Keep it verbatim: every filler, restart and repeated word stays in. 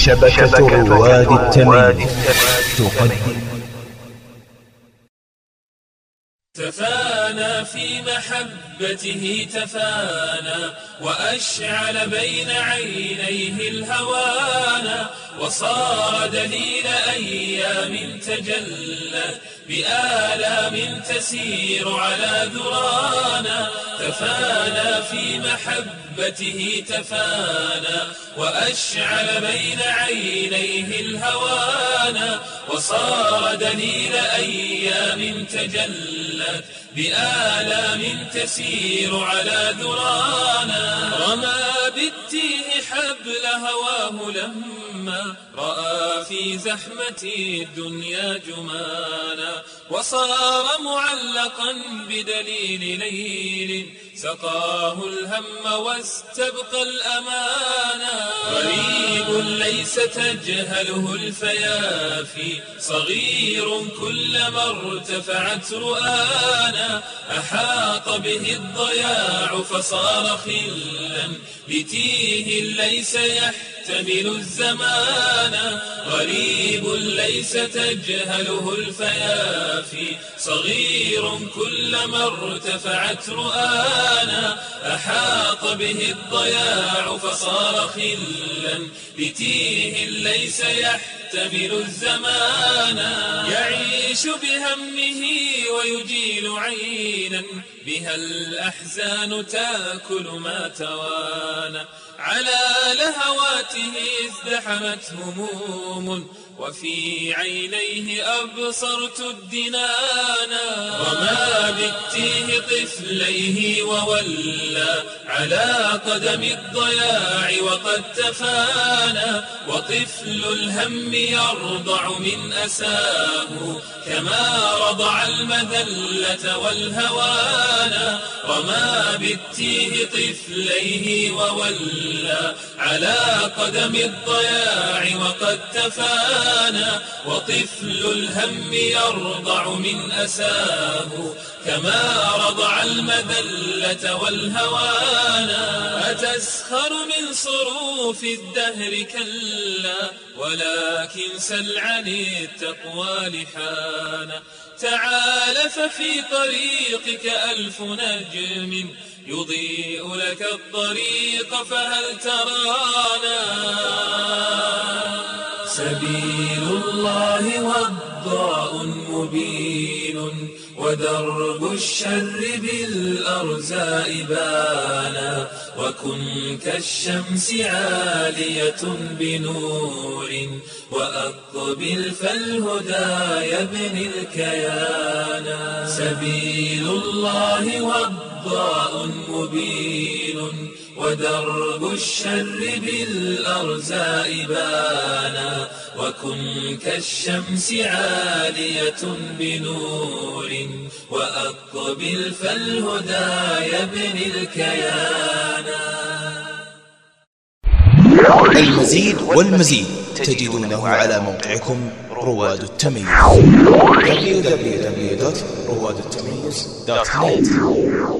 شبكة رواد التمييز تقدم. تفانى في محبته تفانى وأشعل بين عينيه الهوانا، وصار دليل أيام تجلت بآلام تسير على ذرانا. تفانى في محبته تفانى وأشعل بين عينيه الهوانا، وصار دليل أيام تجلت بآلام تسير على ذرانا. رمى بالتيه حبل هواه لما رأى في زحمة الدنيا جمانا، وصار معلقا بدليل ليل سقاه الهم واستبقى الأمانا. غريب ليس تجهله الفيافي، صغير كلما ارتفعت رؤانا، أحاط به الضياع فصار خلا لتيه ليس يحتمل الزمان. غريب ليس تجهله الفيافي، صغير كلما ارتفعت رؤانا، أحاط به الضياع فصار خلا لتيه ليس يحتمل الزمان. يعيش بهمه ويجيل عينا بها الأحزان تأكل ما توانى. على لهواته ازدحمت هموم وفي عينيه أبصرت الدنانا. رمى بالتيه طفليه وولى على قدم الضياع وقد تفانى، وطفل الهم يرضع من أساه كما رضع المذلة والهوانا. رمى بالتيه طفليه وولى على قدم الضياع وقد تفانى، وطفل الهم يرضع من أساه كما رضع المذلة والهوانا. أتسخر من صروف الدهر كلا، ولكن سل عن التقوى لحانا. تعال ففي طريقك ألف نجم يضيء لك الطريق فهل ترانا. سبيل الله وضاء مبين، ودرب الشر بالأرزاء بانا. وكن كالشمس عالية بنور، وأقبل فالهدى يبني الكيانا. سبيل الله وضاء مبين، ودرب الشر بالأرزاء بانا. وكن كالشمس عالية بنور، وأقبل فالهدى يبني الكيانا. المزيد والمزيد تجدونه على موقعكم رواد التميز دبليو دبليو دبليو دوت رواد التميز دوت نت.